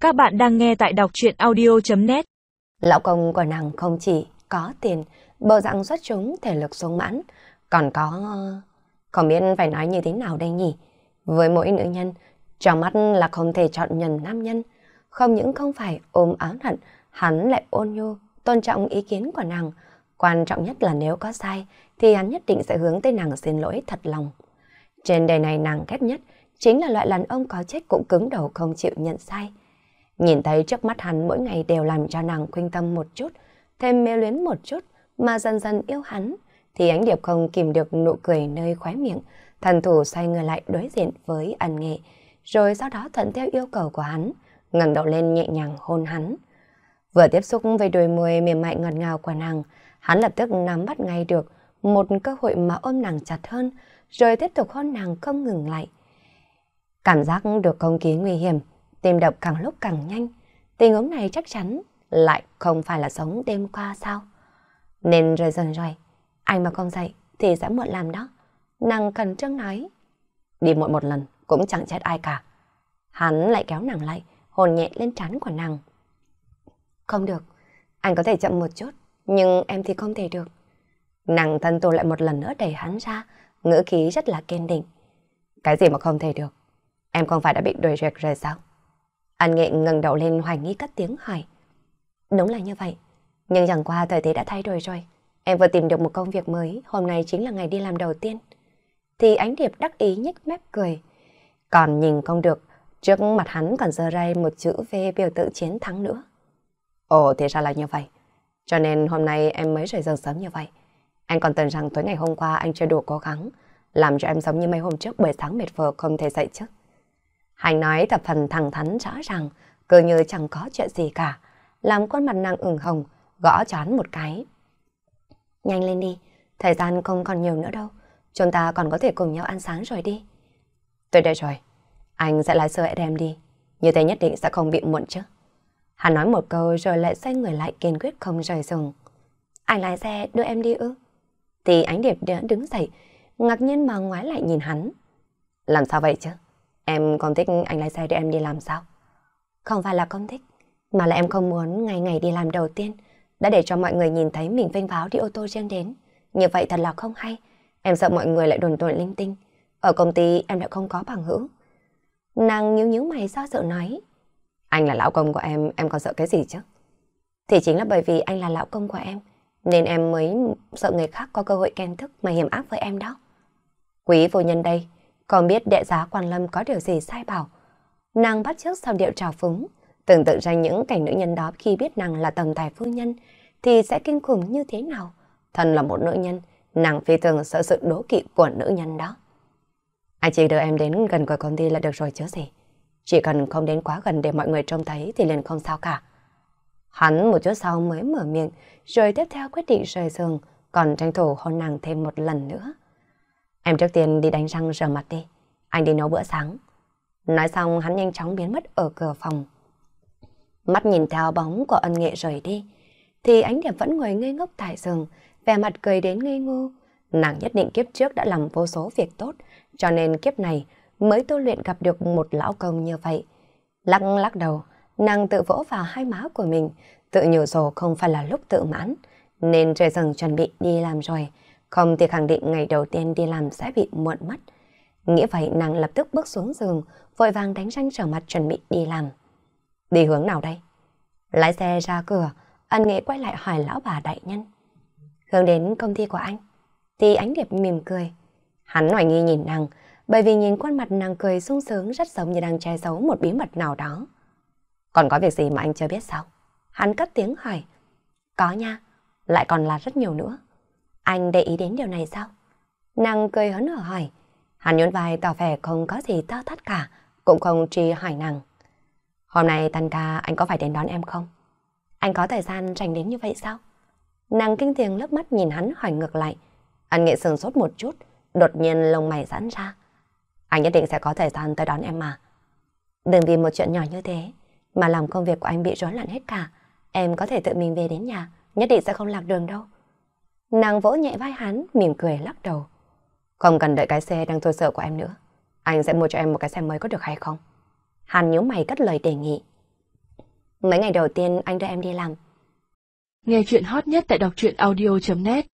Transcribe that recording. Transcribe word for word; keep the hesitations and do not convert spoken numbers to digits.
Các bạn đang nghe tại đọc truyện audio chấm net. Lão công của nàng không chỉ có tiền, bộ dạng xuất chúng, thể lực sung mãn, còn có... Không biết phải nói như thế nào đây nhỉ? Với mỗi nữ nhân, trong mắt là không thể chọn nhầm nam nhân. Không những không phải ôm áo hận, hắn lại ôn nhu, tôn trọng ý kiến của nàng. Quan trọng nhất là nếu có sai, thì hắn nhất định sẽ hướng tới nàng xin lỗi thật lòng. Trên đời này nàng ghét nhất chính là loại đàn ông có chết cũng cứng đầu không chịu nhận sai. Nhìn thấy trước mắt hắn mỗi ngày đều làm cho nàng khuynh tâm một chút, thêm mê luyến một chút, mà dần dần yêu hắn, thì Ánh Điệp không kìm được nụ cười nơi khóe miệng, thần thủ xoay người lại đối diện với Ân Nghệ, rồi sau đó thuận theo yêu cầu của hắn, ngẩng đầu lên nhẹ nhàng hôn hắn. Vừa tiếp xúc với đôi môi mềm mại ngọt ngào của nàng, hắn lập tức nắm bắt ngay được một cơ hội mà ôm nàng chặt hơn, rồi tiếp tục hôn nàng không ngừng lại. Cảm giác được không khí nguy hiểm, tim đập càng lúc càng nhanh. Tình huống này chắc chắn lại không phải là sống đêm qua sao? Nên rồi dần rồi, anh mà không dậy thì sẽ muộn làm đó. Nàng khẩn trương nói. Đi muộn một lần cũng chẳng chết ai cả. Hắn lại kéo nàng lại, hôn nhẹ lên trán của nàng. Không được, anh có thể chậm một chút, nhưng em thì không thể được. Nàng thân tù lại một lần nữa đẩy hắn ra, ngữ khí rất là kiên định. Cái gì mà không thể được? Em không phải đã bị đuổi việc rồi sao? Ân Nghệ ngẩng đầu lên hoài nghi cất tiếng hỏi. Đúng là như vậy, nhưng chẳng qua thời thế đã thay đổi rồi. Em vừa tìm được một công việc mới, hôm nay chính là ngày đi làm đầu tiên. Thì Ánh Điệp đắc ý nhếch mép cười. Còn nhìn không được, trước mặt hắn còn giơ ray một chữ V biểu tượng chiến thắng nữa. Ồ, thì ra là như vậy. Cho nên hôm nay em mới rời giường sớm như vậy. Anh còn tưởng rằng tối ngày hôm qua anh chưa đủ cố gắng, làm cho em giống như mấy hôm trước buổi sáng mệt phờ không thể dậy chứ. Hành nói thập phần thẳng thắn rõ ràng, cứ như chẳng có chuyện gì cả, làm khuôn mặt nàng ửng hồng, gõ cho hắn một cái. Nhanh lên đi, thời gian không còn nhiều nữa đâu, chúng ta còn có thể cùng nhau ăn sáng rồi đi. Tôi đây rồi, anh sẽ lái xe đem đi, như thế nhất định sẽ không bị muộn chứ. Hắn nói một câu rồi lại xoay người lại kiên quyết không rời giường. Anh lái xe đưa em đi ư? Thì Ánh Điệp đứng dậy, ngạc nhiên mà ngoái lại nhìn hắn. Làm sao vậy chứ? Em không thích anh lái xe đưa em đi làm sao? Không phải là không thích, mà là em không muốn ngày ngày đi làm đầu tiên đã để cho mọi người nhìn thấy mình vênh váo đi ô tô riêng đến. Như vậy thật là không hay. Em sợ mọi người lại đồn đồn linh tinh. Ở công ty em lại không có bằng hữu. Nàng nhíu nhíu mày do dự nói. Anh là lão công của em, em còn sợ cái gì chứ? Thì chính là bởi vì anh là lão công của em, nên em mới sợ người khác có cơ hội ghen tức mà hiểm ác với em đó. Quý phu nhân đây, còn biết đệ giá Quan Lâm có điều gì sai bảo. Nàng bắt chước sau điệu trào phúng, tưởng tượng ra những cảnh nữ nhân đó khi biết nàng là tầm tài phu nhân thì sẽ kinh khủng như thế nào. Thân là một nữ nhân, nàng phi thường sợ sự đố kỵ của nữ nhân đó. Anh chỉ đưa em đến gần của công ty là được rồi chứ gì. Chỉ cần không đến quá gần để mọi người trông thấy thì liền không sao cả. Hắn một chút sau mới mở miệng, rồi tiếp theo quyết định rời giường, còn tranh thủ hôn nàng thêm một lần nữa. Em trước tiên đi đánh răng rửa mặt đi, anh đi nấu bữa sáng. Nói xong hắn nhanh chóng biến mất ở cửa phòng. Mắt nhìn theo bóng của Ân Nghệ rời đi, thì Ánh Điệp vẫn ngồi ngây ngốc tại giường, vẻ mặt cười đến ngây ngô. Nàng nhất định kiếp trước đã làm vô số việc tốt, cho nên kiếp này mới tu luyện gặp được một lão công như vậy. Lắc lắc đầu, nàng tự vỗ vào hai má của mình, tự nhủ rồi không phải là lúc tự mãn, nên trời dần chuẩn bị đi làm rồi, không thì khẳng định ngày đầu tiên đi làm sẽ bị muộn mất. Nghĩ vậy nàng lập tức bước xuống giường, vội vàng đánh răng rửa mặt chuẩn bị đi làm. Đi hướng nào đây? Lái xe ra cửa, Ân Nghệ quay lại hỏi lão bà đại nhân. Hướng đến công ty của anh. Thì Ánh Điệp mỉm cười. Hắn hoài nghi nhìn nàng, bởi vì nhìn khuôn mặt nàng cười sung sướng rất giống như đang che giấu một bí mật nào đó. Còn có việc gì mà anh chưa biết sao? Hắn cất tiếng hỏi. Có nha, lại còn là rất nhiều nữa. Anh để ý đến điều này sao? Nàng cười hớn hở hỏi. Hắn nhún vai tỏ vẻ không có gì to tát cả, cũng không truy hỏi nàng. Hôm nay tan ca anh có phải đến đón em không? Anh có thời gian rảnh đến như vậy sao? Nàng kinh thiền lướt mắt nhìn hắn hỏi ngược lại. Ân Nghệ sừng sốt một chút, đột nhiên lông mày giãn ra. Anh nhất định sẽ có thời gian tới đón em mà. Đừng vì một chuyện nhỏ như thế mà làm công việc của anh bị rối loạn hết cả. Em có thể tự mình về đến nhà, nhất định sẽ không lạc đường đâu. Nàng vỗ nhẹ vai hắn, mỉm cười lắc đầu. Không cần đợi cái xe đang tôi sợ của em nữa. Anh sẽ mua cho em một cái xe mới có được hay không? Hắn nhíu mày cất lời đề nghị. Mấy ngày đầu tiên anh đưa em đi làm. Nghe chuyện hot nhất tại đọc truyện audio chấm net.